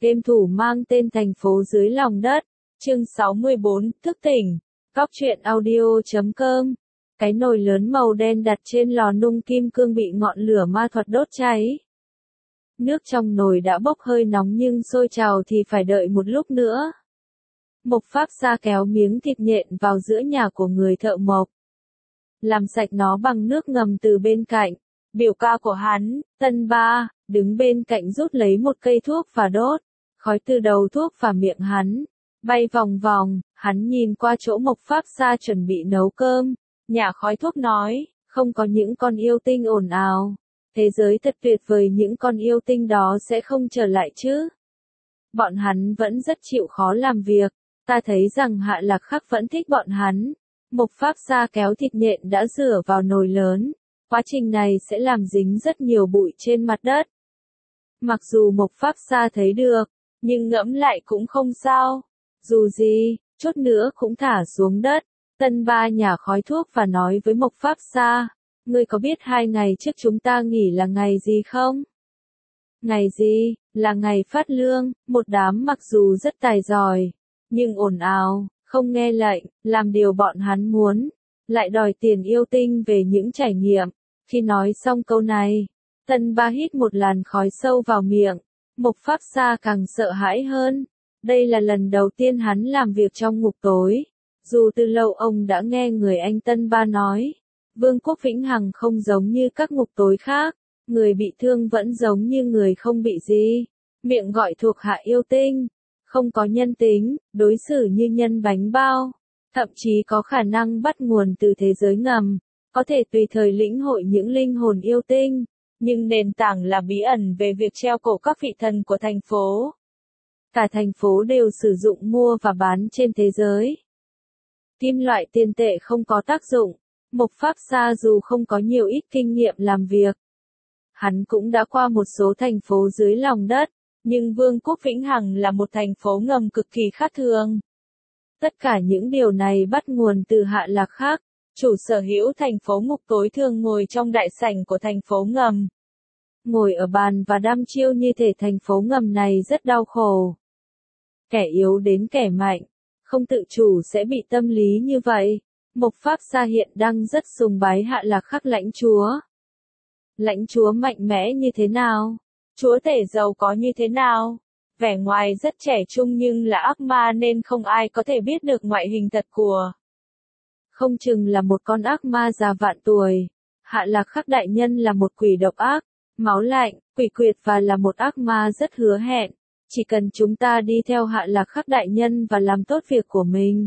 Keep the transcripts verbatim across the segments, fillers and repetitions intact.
Game thủ mang tên Thành phố dưới lòng đất, chương sáu mươi bốn, thức tỉnh, Cóc truyện audio chấm com. Cái nồi lớn màu đen đặt trên lò nung kim cương bị ngọn lửa ma thuật đốt cháy. Nước trong nồi đã bốc hơi nóng nhưng sôi trào thì phải đợi một lúc nữa. Mộc Pháp Sa kéo miếng thịt nhện vào giữa nhà của người thợ mộc. Làm sạch nó bằng nước ngầm từ bên cạnh. Biểu ca của hắn, Tân Ba, đứng bên cạnh rút lấy một cây thuốc và đốt. Khói từ đầu thuốc và miệng hắn bay vòng vòng, hắn nhìn qua chỗ Mộc Pháp Sa chuẩn bị nấu cơm. Nhả khói thuốc nói, không có những con yêu tinh ồn ào. Thế giới thật tuyệt vời, những con yêu tinh đó sẽ không trở lại chứ. Bọn hắn vẫn rất chịu khó làm việc. Ta thấy rằng Hạ Lạc Khắc vẫn thích bọn hắn. Mộc Pháp Sa kéo thịt nhện đã rửa vào nồi lớn. Quá trình này sẽ làm dính rất nhiều bụi trên mặt đất. Mặc dù Mộc Pháp Sa thấy được, nhưng ngẫm lại cũng không sao. Dù gì, chút nữa cũng thả xuống đất. Tân Ba nhả khói thuốc và nói với Mộc Pháp Sa, ngươi có biết hai ngày trước chúng ta nghỉ là ngày gì không? Ngày gì? Là ngày phát lương. Một đám mặc dù rất tài giỏi, nhưng ồn ào, không nghe lệnh, làm điều bọn hắn muốn, lại đòi tiền yêu tinh về những trải nghiệm. Khi nói xong câu này, Tân Ba hít một làn khói sâu vào miệng. Mộc Pháp Sa càng sợ hãi hơn. Đây là lần đầu tiên hắn làm việc trong ngục tối. Dù từ lâu ông đã nghe người anh Tân Ba nói, Vương quốc Vĩnh Hằng không giống như các ngục tối khác, người bị thương vẫn giống như người không bị gì. Miệng gọi thuộc hạ yêu tinh, không có nhân tính, đối xử như nhân bánh bao, thậm chí có khả năng bắt nguồn từ thế giới ngầm, có thể tùy thời lĩnh hội những linh hồn yêu tinh, nhưng nền tảng là bí ẩn về việc treo cổ các vị thần của thành phố. Cả thành phố đều sử dụng mua và bán trên thế giới. Kim loại tiền tệ không có tác dụng. Mộc Pháp Sa dù không có nhiều ít kinh nghiệm làm việc, hắn cũng đã qua một số thành phố dưới lòng đất, nhưng Vương quốc Vĩnh Hằng là một thành phố ngầm cực kỳ khác thường. Tất cả những điều này bắt nguồn từ Hạ Lạc Khắc, chủ sở hữu thành phố ngục tối thường ngồi trong đại sảnh của thành phố ngầm. Ngồi ở bàn và đăm chiêu như thể thành phố ngầm này rất đau khổ. Kẻ yếu đến kẻ mạnh, không tự chủ sẽ bị tâm lý như vậy. Mộc Pháp Sa hiện đang rất sùng bái Hạ Lạc Khắc lãnh chúa. Lãnh chúa mạnh mẽ như thế nào? Chúa tể giàu có như thế nào? Vẻ ngoài rất trẻ trung nhưng là ác ma nên không ai có thể biết được ngoại hình thật của. Không chừng là một con ác ma già vạn tuổi. Hạ Lạc Khắc đại nhân là một quỷ độc ác, máu lạnh, quỷ quyệt và là một ác ma rất hứa hẹn. Chỉ cần chúng ta đi theo Hạ Lạc Khắc đại nhân và làm tốt việc của mình.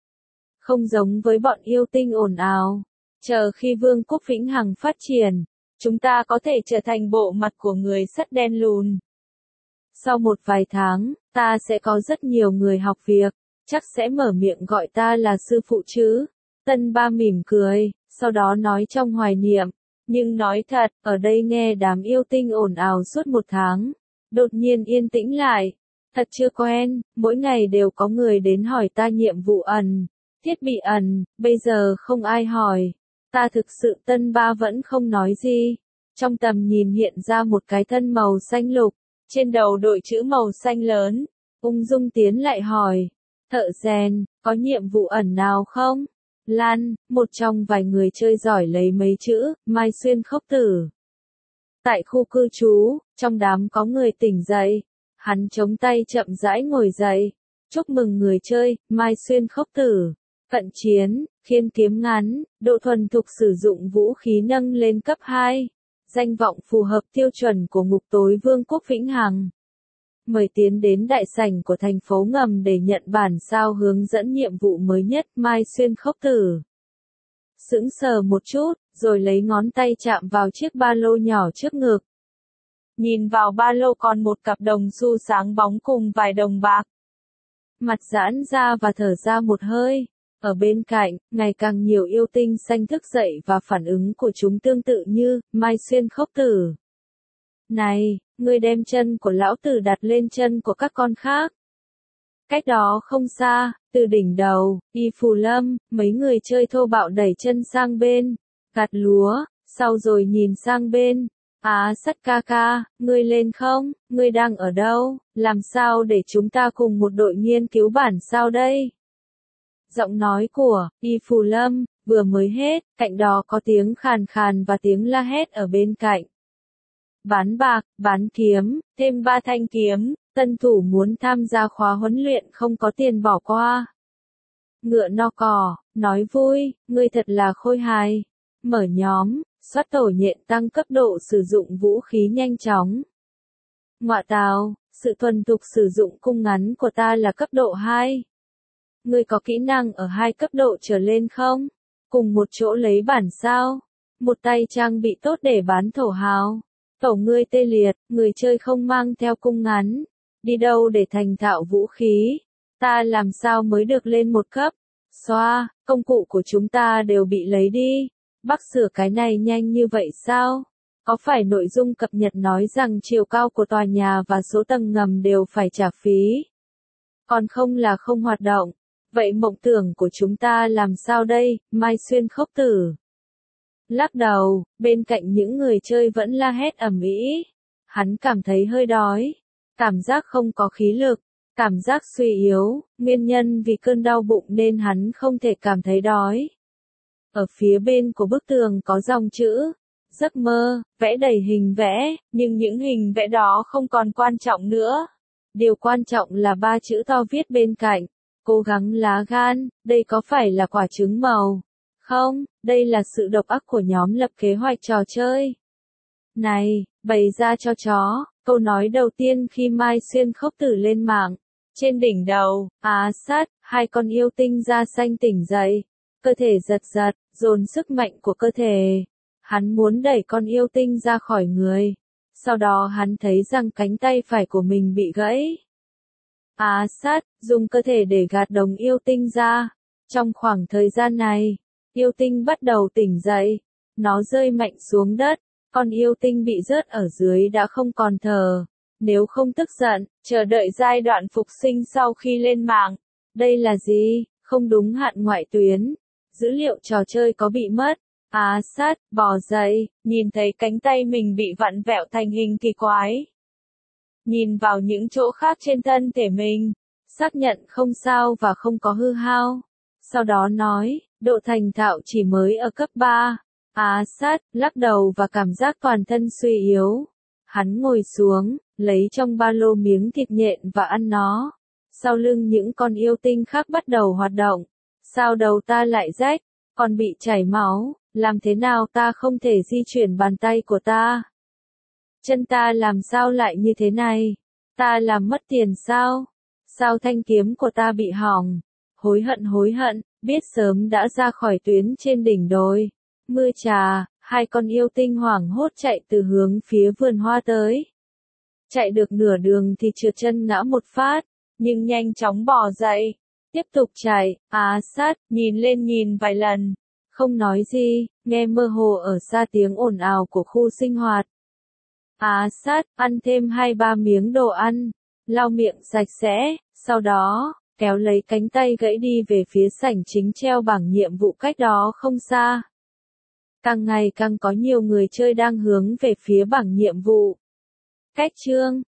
Không giống với bọn yêu tinh ồn ào. Chờ khi Vương quốc Vĩnh Hằng phát triển, chúng ta có thể trở thành bộ mặt của người sắt đen lùn. Sau một vài tháng, ta sẽ có rất nhiều người học việc, chắc sẽ mở miệng gọi ta là sư phụ chứ. Tân Ba mỉm cười, sau đó nói trong hoài niệm. Nhưng nói thật, ở đây nghe đám yêu tinh ồn ào suốt một tháng. Đột nhiên yên tĩnh lại. Thật chưa quen, mỗi ngày đều có người đến hỏi ta nhiệm vụ ẩn, thiết bị ẩn, bây giờ không ai hỏi. Ta thực sự Tân Ba vẫn không nói gì. Trong tầm nhìn hiện ra một cái thân màu xanh lục, trên đầu đội chữ màu xanh lớn. Ung dung tiến lại hỏi. Thợ rèn, có nhiệm vụ ẩn nào không? Lan, một trong vài người chơi giỏi lấy mấy chữ, Mai Xuyên Khốc Tử. Tại khu cư trú, trong đám có người tỉnh dậy. Hắn chống tay chậm rãi ngồi dậy. Chúc mừng người chơi, Mai Xuyên Khốc Tử. Cận chiến, khiên kiếm ngắn, độ thuần thục sử dụng vũ khí nâng lên cấp hai. Danh vọng phù hợp tiêu chuẩn của ngục tối Vương quốc Vĩnh Hằng. Mời tiến đến đại sảnh của thành phố ngầm để nhận bản sao hướng dẫn nhiệm vụ mới nhất Mai Xuyên Khốc Tử. Sững sờ một chút, rồi lấy ngón tay chạm vào chiếc ba lô nhỏ trước ngực. Nhìn vào ba lô còn một cặp đồng xu sáng bóng cùng vài đồng bạc. Mặt giãn ra và thở ra một hơi. Ở bên cạnh, ngày càng nhiều yêu tinh xanh thức dậy và phản ứng của chúng tương tự như Mai Xuyên Khốc Tử. Này, ngươi đem chân của lão tử đặt lên chân của các con khác. Cách đó không xa, từ đỉnh đầu, Y Phù Lâm, mấy người chơi thô bạo đẩy chân sang bên, gặt lúa, sau rồi nhìn sang bên, Á Sắt ca ca, ngươi lên không? Ngươi đang ở đâu? Làm sao để chúng ta cùng một đội nghiên cứu bản sao đây? Giọng nói của Y Phù Lâm vừa mới hết, cạnh đó có tiếng khàn khàn và tiếng la hét ở bên cạnh. Bán bạc, bán kiếm, thêm ba thanh kiếm, tân thủ muốn tham gia khóa huấn luyện không có tiền bỏ qua. Ngựa no cỏ, nói vui, ngươi thật là khôi hài. Mở nhóm, soát tổ nhện tăng cấp độ sử dụng vũ khí nhanh chóng. Ngọa tào, sự thuần thục sử dụng cung ngắn của ta là cấp độ hai. Ngươi có kỹ năng ở hai cấp độ trở lên không? Cùng một chỗ lấy bản sao? Một tay trang bị tốt để bán thổ hào. Tổ ngươi tê liệt, người chơi không mang theo cung ngắn. Đi đâu để thành thạo vũ khí? Ta làm sao mới được lên một cấp? Xoa, công cụ của chúng ta đều bị lấy đi. Bác sửa cái này nhanh như vậy sao? Có phải nội dung cập nhật nói rằng chiều cao của tòa nhà và số tầng ngầm đều phải trả phí? Còn không là không hoạt động. Vậy mộng tưởng của chúng ta làm sao đây, Mai Xuyên Khốc Tử? Lắc đầu, bên cạnh những người chơi vẫn la hét ầm ĩ. Hắn cảm thấy hơi đói, cảm giác không có khí lực, cảm giác suy yếu, nguyên nhân vì cơn đau bụng nên hắn không thể cảm thấy đói. Ở phía bên của bức tường có dòng chữ, giấc mơ, vẽ đầy hình vẽ, nhưng những hình vẽ đó không còn quan trọng nữa. Điều quan trọng là ba chữ to viết bên cạnh, cố gắng lá gan, đây có phải là quả trứng màu? Không, đây là sự độc ác của nhóm lập kế hoạch trò chơi. Này, bày ra cho chó, câu nói đầu tiên khi Mai Xuyên Khốc Tử lên mạng. Trên đỉnh đầu, Á Sát, hai con yêu tinh da xanh tỉnh dậy. Cơ thể giật giật, dồn sức mạnh của cơ thể. Hắn muốn đẩy con yêu tinh ra khỏi người. Sau đó hắn thấy rằng cánh tay phải của mình bị gãy. Á Sát, dùng cơ thể để gạt đồng yêu tinh ra. Trong khoảng thời gian này, yêu tinh bắt đầu tỉnh dậy. Nó rơi mạnh xuống đất. Con yêu tinh bị rớt ở dưới đã không còn thở. Nếu không tức giận, chờ đợi giai đoạn phục sinh sau khi lên mạng. Đây là gì? Không đúng hạn ngoại tuyến. Dữ liệu trò chơi có bị mất. Á Sát, bò dậy, nhìn thấy cánh tay mình bị vặn vẹo thành hình kỳ quái. Nhìn vào những chỗ khác trên thân thể mình. Xác nhận không sao và không có hư hao. Sau đó nói, độ thành thạo chỉ mới ở cấp ba. Á Sát, lắc đầu và cảm giác toàn thân suy yếu. Hắn ngồi xuống, lấy trong ba lô miếng thịt nhện và ăn nó. Sau lưng những con yêu tinh khác bắt đầu hoạt động. Sao đầu ta lại rách, còn bị chảy máu, làm thế nào ta không thể di chuyển bàn tay của ta? Chân ta làm sao lại như thế này? Ta làm mất tiền sao? Sao thanh kiếm của ta bị hỏng? Hối hận hối hận, biết sớm đã ra khỏi tuyến trên đỉnh đồi. Mưa trà, hai con yêu tinh hoảng hốt chạy từ hướng phía vườn hoa tới. Chạy được nửa đường thì trượt chân ngã một phát, nhưng nhanh chóng bò dậy. Tiếp tục chạy, Á Sát, nhìn lên nhìn vài lần. Không nói gì, nghe mơ hồ ở xa tiếng ồn ào của khu sinh hoạt. Á Sát, ăn thêm hai ba miếng đồ ăn, lau miệng sạch sẽ, sau đó, kéo lấy cánh tay gãy đi về phía sảnh chính treo bảng nhiệm vụ cách đó không xa. Càng ngày càng có nhiều người chơi đang hướng về phía bảng nhiệm vụ. Cách chương